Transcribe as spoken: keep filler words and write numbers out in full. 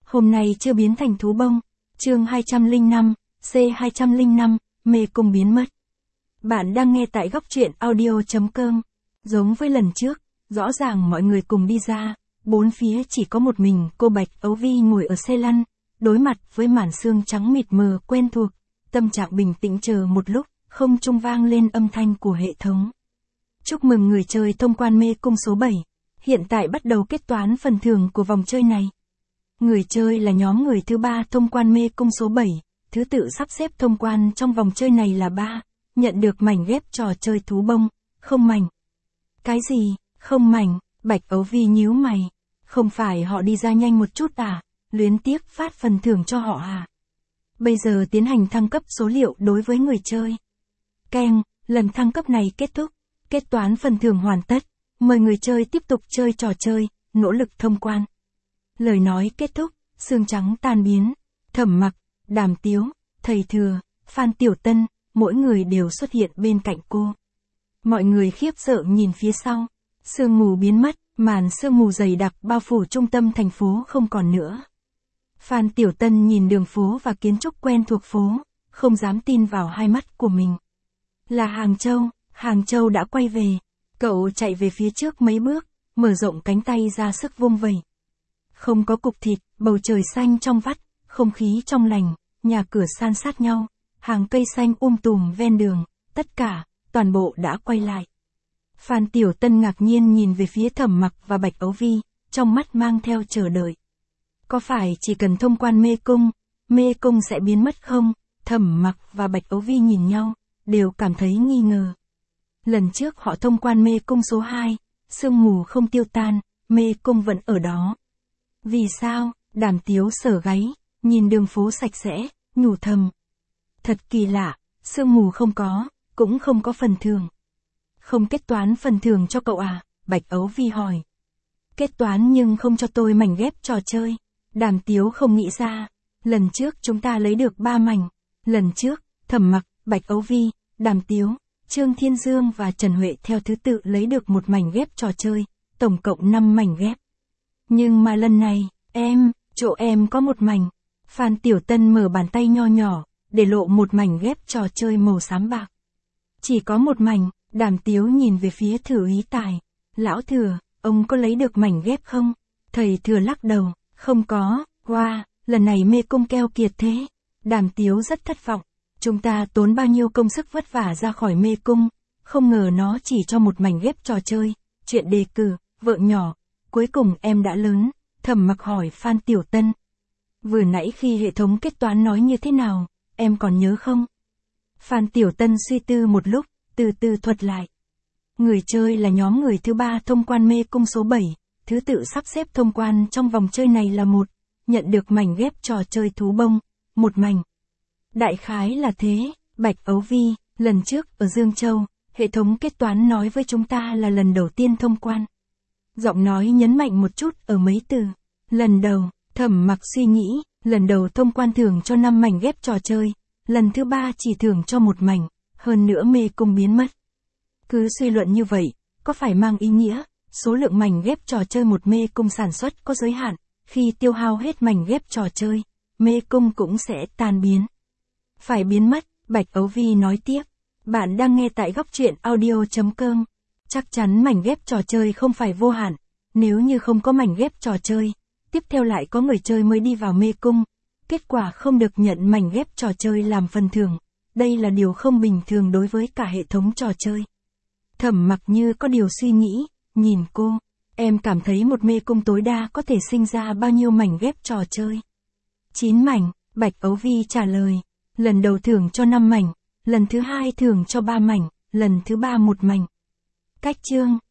Hôm nay chưa biến thành thú bông. Chương hai trăm lẻ năm, C hai trăm lẻ năm, mê cung biến mất. Bạn đang nghe tại góc truyện audio chấm com. Giống với lần trước, rõ ràng mọi người cùng đi ra, bốn phía chỉ có một mình cô Bạch Ấu Vi ngồi ở xe lăn, đối mặt với màn sương trắng mịt mờ quen thuộc, tâm trạng bình tĩnh chờ một lúc, không trung vang lên âm thanh của hệ thống. Chúc mừng người chơi thông quan mê cung số bảy, hiện tại bắt đầu kết toán phần thưởng của vòng chơi này. Người chơi là nhóm người thứ ba thông quan mê cung số bảy, thứ tự sắp xếp thông quan trong vòng chơi này là ba, nhận được mảnh ghép trò chơi thú bông, không mảnh. Cái gì, không mảnh? Bạch Ấu Vi nhíu mày, không phải họ đi ra nhanh một chút à, luyến tiếc phát phần thưởng cho họ à? Bây giờ tiến hành thăng cấp số liệu đối với người chơi. Keng, lần thăng cấp này kết thúc, kết toán phần thưởng hoàn tất, mời người chơi tiếp tục chơi trò chơi, nỗ lực thông quan. Lời nói kết thúc, sương trắng tan biến, Thẩm Mặc, Đàm Tiếu, Thầy Thừa, Phan Tiểu Tân, mỗi người đều xuất hiện bên cạnh cô. Mọi người khiếp sợ nhìn phía sau, sương mù biến mất, màn sương mù dày đặc bao phủ trung tâm thành phố không còn nữa. Phan Tiểu Tân nhìn đường phố và kiến trúc quen thuộc phố, không dám tin vào hai mắt của mình. Là Hàng Châu, Hàng Châu đã quay về. Cậu chạy về phía trước mấy bước, mở rộng cánh tay ra sức vung vẩy. Không có cục thịt, bầu trời xanh trong vắt, không khí trong lành, nhà cửa san sát nhau, hàng cây xanh um tùm ven đường, tất cả, toàn bộ đã quay lại. Phan Tiểu Tân ngạc nhiên nhìn về phía Thẩm Mặc và Bạch Ấu Vi, trong mắt mang theo chờ đợi. Có phải chỉ cần thông quan mê cung, mê cung sẽ biến mất không? Thẩm Mặc và Bạch Ấu Vi nhìn nhau, đều cảm thấy nghi ngờ. Lần trước họ thông quan mê cung số hai, sương mù không tiêu tan, mê cung vẫn ở đó. Vì sao? Đàm Tiếu sờ gáy, nhìn đường phố sạch sẽ, nhủ thầm. Thật kỳ lạ, sương mù không có, cũng không có phần thưởng. Không kết toán phần thưởng cho cậu à? Bạch Ấu Vi hỏi. Kết toán nhưng không cho tôi mảnh ghép trò chơi. Đàm Tiếu không nghĩ ra. Lần trước chúng ta lấy được ba mảnh. Lần trước, Thẩm Mặc, Bạch Ấu Vi, Đàm Tiếu, Trương Thiên Dương và Trần Huệ theo thứ tự lấy được một mảnh ghép trò chơi, tổng cộng năm mảnh ghép. Nhưng mà lần này, em, chỗ em có một mảnh. Phan Tiểu Tân mở bàn tay nho nhỏ, để lộ một mảnh ghép trò chơi màu xám bạc. Chỉ có một mảnh. Đàm Tiếu nhìn về phía Thừa Ý Tài. Lão Thừa, ông có lấy được mảnh ghép không? Thầy Thừa lắc đầu, không có. Wow, lần này mê cung keo kiệt thế. Đàm Tiếu rất thất vọng. Chúng ta tốn bao nhiêu công sức vất vả ra khỏi mê cung, không ngờ nó chỉ cho một mảnh ghép trò chơi, chuyện đề cử, vợ nhỏ. Cuối cùng em đã lớn. Thẩm Mặc hỏi Phan Tiểu Tân. Vừa nãy khi hệ thống kết toán nói như thế nào, em còn nhớ không? Phan Tiểu Tân suy tư một lúc, từ từ thuật lại. Người chơi là nhóm người thứ ba thông quan mê cung số bảy, thứ tự sắp xếp thông quan trong vòng chơi này là một, nhận được mảnh ghép trò chơi thú bông, một mảnh. Đại khái là thế. Bạch Ấu Vi, lần trước ở Dương Châu, hệ thống kết toán nói với chúng ta là lần đầu tiên thông quan. Giọng nói nhấn mạnh một chút ở mấy từ. Lần đầu, Thẩm Mặc suy nghĩ, lần đầu thông quan thưởng cho năm mảnh ghép trò chơi, lần thứ ba chỉ thưởng cho một mảnh, hơn nữa mê cung biến mất. Cứ suy luận như vậy, có phải mang ý nghĩa, số lượng mảnh ghép trò chơi một mê cung sản xuất có giới hạn, khi tiêu hao hết mảnh ghép trò chơi, mê cung cũng sẽ tan biến. Phải biến mất, Bạch Ấu Vi nói tiếp. Bạn đang nghe tại góc truyện audio chấm com. Chắc chắn mảnh ghép trò chơi không phải vô hạn, nếu như không có mảnh ghép trò chơi, tiếp theo lại có người chơi mới đi vào mê cung, kết quả không được nhận mảnh ghép trò chơi làm phần thưởng. Đây là điều không bình thường đối với cả hệ thống trò chơi. Thẩm Mặc như có điều suy nghĩ, nhìn cô. Em cảm thấy một mê cung tối đa có thể sinh ra bao nhiêu mảnh ghép trò chơi? chín mảnh, Bạch Ấu Vi trả lời. Lần đầu thưởng cho năm mảnh, lần thứ hai thưởng cho ba mảnh, lần thứ ba một mảnh. Cách chương,